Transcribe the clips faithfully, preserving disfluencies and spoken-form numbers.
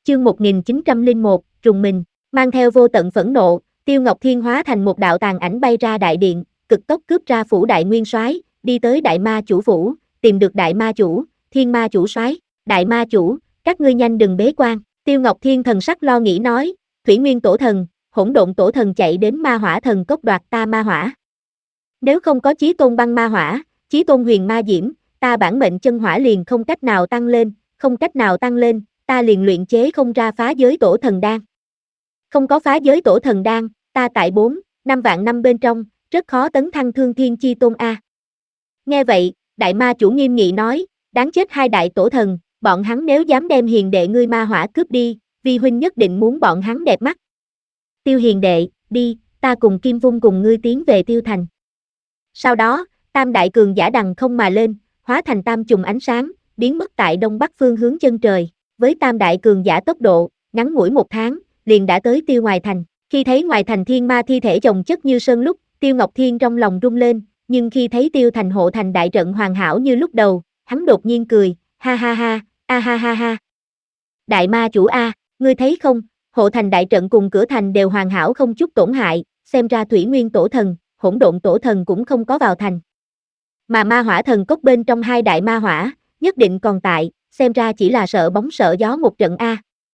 Chương một nghìn chín trăm lẻ một, rùng mình, mang theo vô tận phẫn nộ, Tiêu Ngọc Thiên hóa thành một đạo tàn ảnh bay ra đại điện, cực tốc cướp ra phủ đại nguyên soái, đi tới đại ma chủ phủ, tìm được đại ma chủ, thiên ma chủ soái, đại ma chủ, các ngươi nhanh đừng bế quan. Tiêu Ngọc Thiên thần sắc lo nghĩ nói, Thủy Nguyên Tổ Thần, Hỗn Độn Tổ Thần chạy đến ma hỏa thần cốc đoạt ta ma hỏa. Nếu không có Chí Tôn băng ma hỏa, Chí Tôn huyền ma diễm, ta bản mệnh chân hỏa liền không cách nào tăng lên, không cách nào tăng lên, ta liền luyện chế không ra phá giới tổ thần đan. Không có phá giới tổ thần đan, ta tại bốn, năm vạn năm bên trong, rất khó tấn thăng thương thiên chi tôn a. Nghe vậy, đại ma chủ nghiêm nghị nói, đáng chết hai đại tổ thần, bọn hắn nếu dám đem hiền đệ ngươi ma hỏa cướp đi, vi huynh nhất định muốn bọn hắn đẹp mắt. Tiêu hiền đệ, đi, ta cùng Kim Vung cùng ngươi tiến về Tiêu Thành. Sau đó, tam đại cường giả đằng không mà lên, hóa thành tam chùm ánh sáng, biến mất tại đông bắc phương hướng chân trời. Với tam đại cường giả tốc độ, ngắn ngủi một tháng, liền đã tới Tiêu ngoài thành. Khi thấy ngoài thành thiên ma thi thể chồng chất như sơn lúc, Tiêu Ngọc Thiên trong lòng rung lên, nhưng khi thấy Tiêu Thành hộ thành đại trận hoàn hảo như lúc đầu, hắn đột nhiên cười, ha ha ha, a ha ha ha. Đại ma chủ a, ngươi thấy không, hộ thành đại trận cùng cửa thành đều hoàn hảo không chút tổn hại, xem ra Thủy Nguyên Tổ Thần, Hỗn Độn Tổ Thần cũng không có vào thành. Mà ma hỏa thần cốc bên trong hai đại ma hỏa, nhất định còn tại, xem ra chỉ là sợ bóng sợ gió một trận a.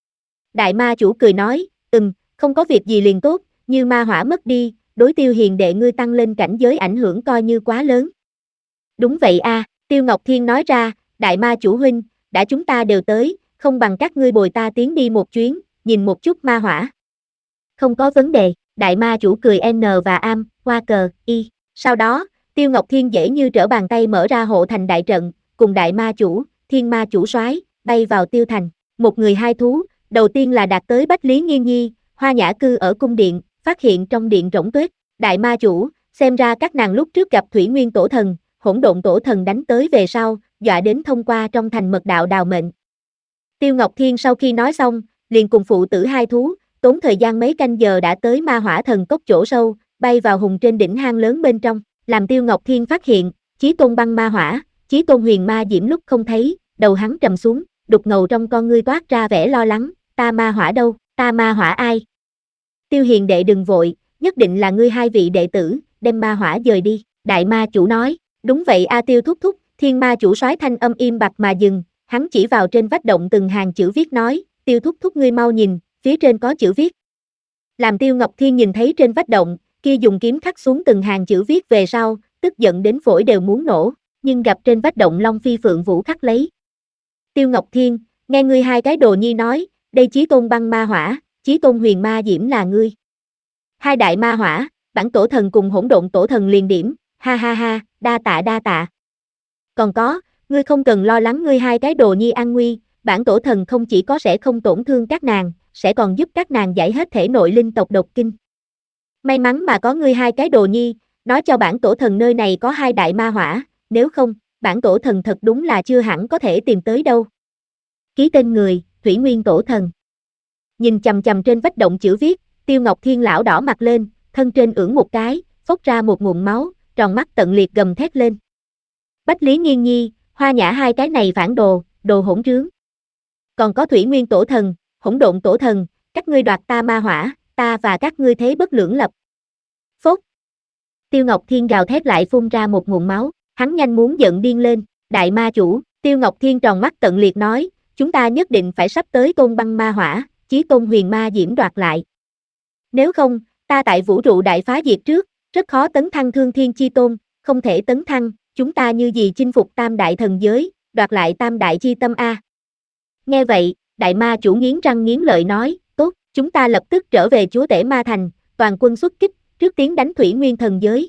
Đại ma chủ cười nói, ừm, không có việc gì liền tốt, như ma hỏa mất đi, đối Tiêu hiền đệ ngươi tăng lên cảnh giới ảnh hưởng coi như quá lớn. Đúng vậy a, Tiêu Ngọc Thiên nói ra, đại ma chủ huynh, đã chúng ta đều tới, không bằng các ngươi bồi ta tiến đi một chuyến, nhìn một chút ma hỏa. Không có vấn đề, đại ma chủ cười N và am, qua cờ, y. Sau đó, Tiêu Ngọc Thiên dễ như trở bàn tay mở ra hộ thành đại trận, cùng đại ma chủ, thiên ma chủ soái bay vào Tiêu Thành. Một người hai thú, đầu tiên là đạt tới Bách Lý Nghiên Nhi, Hoa Nhã Cư ở cung điện, phát hiện trong điện rỗng tuếch. Đại ma chủ, xem ra các nàng lúc trước gặp Thủy Nguyên Tổ Thần, Hỗn Độn Tổ Thần đánh tới về sau, dọa đến thông qua trong thành mật đạo đào mệnh. Tiêu Ngọc Thiên sau khi nói xong, liền cùng phụ tử hai thú, tốn thời gian mấy canh giờ đã tới ma hỏa thần cốc chỗ sâu, bay vào hùng trên đỉnh hang lớn bên trong, làm Tiêu Ngọc Thiên phát hiện, Chí Tôn băng ma hỏa, Chí Tôn huyền ma diễm lúc không thấy, đầu hắn trầm xuống, đục ngầu trong con ngươi toát ra vẻ lo lắng, ta ma hỏa đâu, ta ma hỏa ai? Tiêu hiền đệ đừng vội, nhất định là ngươi hai vị đệ tử, đem ma hỏa dời đi, đại ma chủ nói, đúng vậy a Tiêu thúc thúc, thiên ma chủ soái thanh âm im bặt mà dừng, hắn chỉ vào trên vách động từng hàng chữ viết nói, Tiêu thúc thúc ngươi mau nhìn, phía trên có chữ viết. Làm Tiêu Ngọc Thiên nhìn thấy trên vách động, kia dùng kiếm khắc xuống từng hàng chữ viết về sau, tức giận đến phổi đều muốn nổ, nhưng gặp trên vách động Long Phi Phượng Vũ khắc lấy. Tiêu Ngọc Thiên, nghe ngươi hai cái đồ nhi nói, đây Chí Tôn băng ma hỏa, Chí Tôn huyền ma diễm là ngươi. Hai đại ma hỏa, bản tổ thần cùng Hỗn Độn Tổ Thần liền điểm, ha ha ha, đa tạ đa tạ. Còn có, ngươi không cần lo lắng ngươi hai cái đồ nhi an nguy, bản tổ thần không chỉ có sẽ không tổn thương các nàng, sẽ còn giúp các nàng giải hết thể nội linh tộc độc kinh. May mắn mà có ngươi hai cái đồ nhi, nói cho bản tổ thần nơi này có hai đại ma hỏa, nếu không, bản tổ thần thật đúng là chưa hẳn có thể tìm tới đâu. Ký tên người, Thủy Nguyên Tổ Thần. Nhìn chằm chằm trên vách động chữ viết, Tiêu Ngọc Thiên lão đỏ mặt lên, thân trên ưỡn một cái, phốc ra một ngụm máu, tròn mắt tận liệt gầm thét lên. Bách Lý Nghiên Nhi, Hoa Nhã hai cái này phản đồ, đồ hỗn trướng. Còn có Thủy Nguyên Tổ Thần, Hỗn Độn Tổ Thần, các ngươi đoạt ta ma hỏa, ta và các ngươi thế bất lưỡng lập. Phốt. Tiêu Ngọc Thiên gào thét lại phun ra một nguồn máu, hắn nhanh muốn giận điên lên, đại ma chủ, Tiêu Ngọc Thiên tròn mắt tận liệt nói, chúng ta nhất định phải sắp tới Tôn băng ma hỏa, Chí Tôn huyền ma diễm đoạt lại. Nếu không, ta tại vũ trụ đại phá diệt trước, rất khó tấn thăng thương thiên chi tôn, không thể tấn thăng, chúng ta như gì chinh phục tam đại thần giới, đoạt lại tam đại chi tâm a. Nghe vậy, đại ma chủ nghiến răng nghiến lợi nói, tốt, chúng ta lập tức trở về chúa tể ma thành, toàn quân xuất kích, trước tiến đánh Thủy Nguyên thần giới.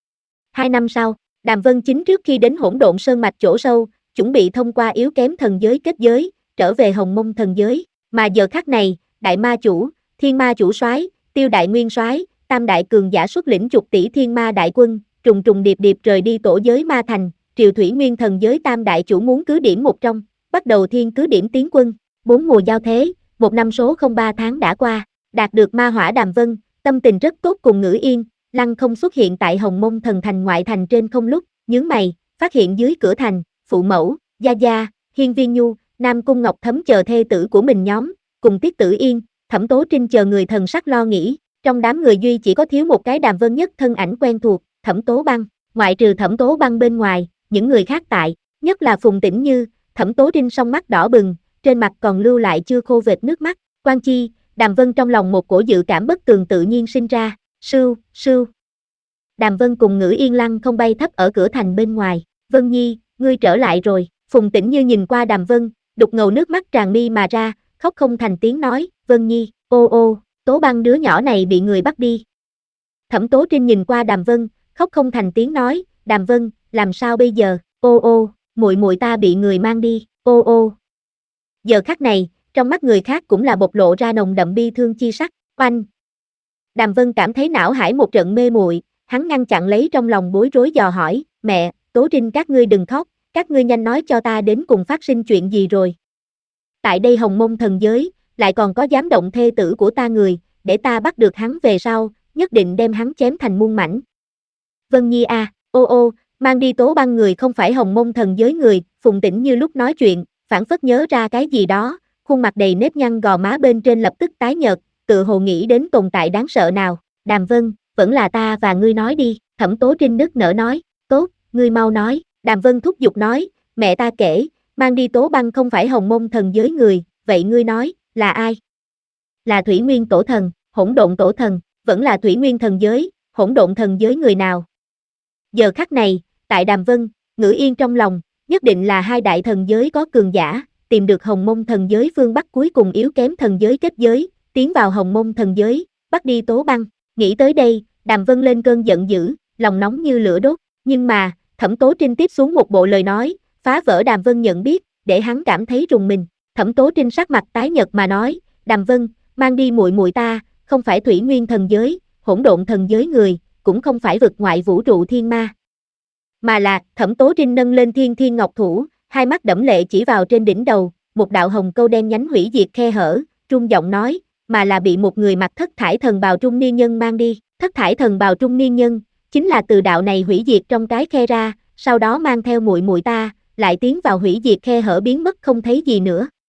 Hai năm sau, Đàm Vân Chính trước khi đến Hỗn Độn Sơn mạch chỗ sâu, chuẩn bị thông qua yếu kém thần giới kết giới, trở về Hồng Mông thần giới, mà giờ khắc này, đại ma chủ, thiên ma chủ soái, Tiêu đại nguyên soái, tam đại cường giả xuất lĩnh chục tỷ thiên ma đại quân, trùng trùng điệp điệp rời đi tổ giới ma thành, triều Thủy Nguyên thần giới tam đại chủ muốn cứ điểm một trong, bắt đầu thiên cứ điểm tiến quân. Bốn mùa giao thế, một năm số không ba tháng đã qua, đạt được ma hỏa Đàm Vân, tâm tình rất tốt cùng Ngữ Yên, lăng không xuất hiện tại Hồng Mông thần thành ngoại thành trên không lúc, nhướng mày, phát hiện dưới cửa thành, phụ mẫu, Gia Gia, Hiên Viên Nhu, Nam Cung Ngọc Thấm chờ thê tử của mình nhóm, cùng Tiết Tử Yên, Thẩm Tố Trinh chờ người thần sắc lo nghĩ, trong đám người duy chỉ có thiếu một cái Đàm Vân nhất thân ảnh quen thuộc, Thẩm Tố Băng, ngoại trừ Thẩm Tố Băng bên ngoài, những người khác tại, nhất là Phùng Tĩnh Như, Thẩm Tố Trinh song mắt đỏ bừng, trên mặt còn lưu lại chưa khô vệt nước mắt, Quan Chi, Đàm Vân trong lòng một cổ dự cảm bất tường tự nhiên sinh ra, sưu, sưu. Đàm Vân cùng Ngữ Yên lăng không bay thấp ở cửa thành bên ngoài, Vân Nhi, ngươi trở lại rồi, Phùng Tĩnh Như nhìn qua Đàm Vân, đục ngầu nước mắt tràn mi mà ra, khóc không thành tiếng nói, Vân Nhi, ô ô, Tố Băng đứa nhỏ này bị người bắt đi. Thẩm Tố Trinh nhìn qua Đàm Vân, khóc không thành tiếng nói, Đàm Vân, làm sao bây giờ, ô ô, muội muội ta bị người mang đi, ô ô. Giờ khắc này, trong mắt người khác cũng là bộc lộ ra nồng đậm bi thương chi sắc, oanh. Đàm Vân cảm thấy não hải một trận mê muội, hắn ngăn chặn lấy trong lòng bối rối dò hỏi, mẹ, Tố Trinh các ngươi đừng khóc, các ngươi nhanh nói cho ta đến cùng phát sinh chuyện gì rồi. Tại đây Hồng Mông thần giới, lại còn có dám động thê tử của ta người, để ta bắt được hắn về sau, nhất định đem hắn chém thành muôn mảnh. Vân Nhi a, à, ô ô, mang đi Tố Băng người không phải Hồng Mông thần giới người, Phùng Tĩnh Như lúc nói chuyện, phảng phất nhớ ra cái gì đó, khuôn mặt đầy nếp nhăn gò má bên trên lập tức tái nhợt, tự hồ nghĩ đến tồn tại đáng sợ nào, Đàm Vân, vẫn là ta và ngươi nói đi, Thẩm Tố Trinh nức nở nói, tốt, ngươi mau nói, Đàm Vân thúc giục nói, mẹ ta kể, mang đi Tố Băng không phải Hồng Mông thần giới người, vậy ngươi nói, là ai? Là Thủy Nguyên Tổ Thần, Hỗn Độn Tổ Thần, vẫn là Thủy Nguyên thần giới, Hỗn Độn thần giới người nào? Giờ khắc này, tại Đàm Vân, Ngữ Yên trong lòng, nhất định là hai đại thần giới có cường giả, tìm được Hồng Mông thần giới phương Bắc cuối cùng yếu kém thần giới kết giới, tiến vào Hồng Mông thần giới, bắt đi Tố Băng. Nghĩ tới đây, Đàm Vân lên cơn giận dữ, lòng nóng như lửa đốt, nhưng mà, Thẩm Tố Trinh tiếp xuống một bộ lời nói, phá vỡ Đàm Vân nhận biết, để hắn cảm thấy rùng mình. Thẩm Tố Trinh sắc mặt tái nhợt mà nói, Đàm Vân, mang đi muội muội ta, không phải Thủy Nguyên thần giới, Hỗn Độn thần giới người, cũng không phải vực ngoại vũ trụ thiên ma. Mà là, Thẩm Tố Trinh nâng lên thiên thiên ngọc thủ, hai mắt đẫm lệ chỉ vào trên đỉnh đầu, một đạo hồng câu đen nhánh hủy diệt khe hở, trung giọng nói, mà là bị một người mặc thất thải thần bào trung niên nhân mang đi, thất thải thần bào trung niên nhân, chính là từ đạo này hủy diệt trong cái khe ra, sau đó mang theo muội muội ta, lại tiến vào hủy diệt khe hở biến mất không thấy gì nữa.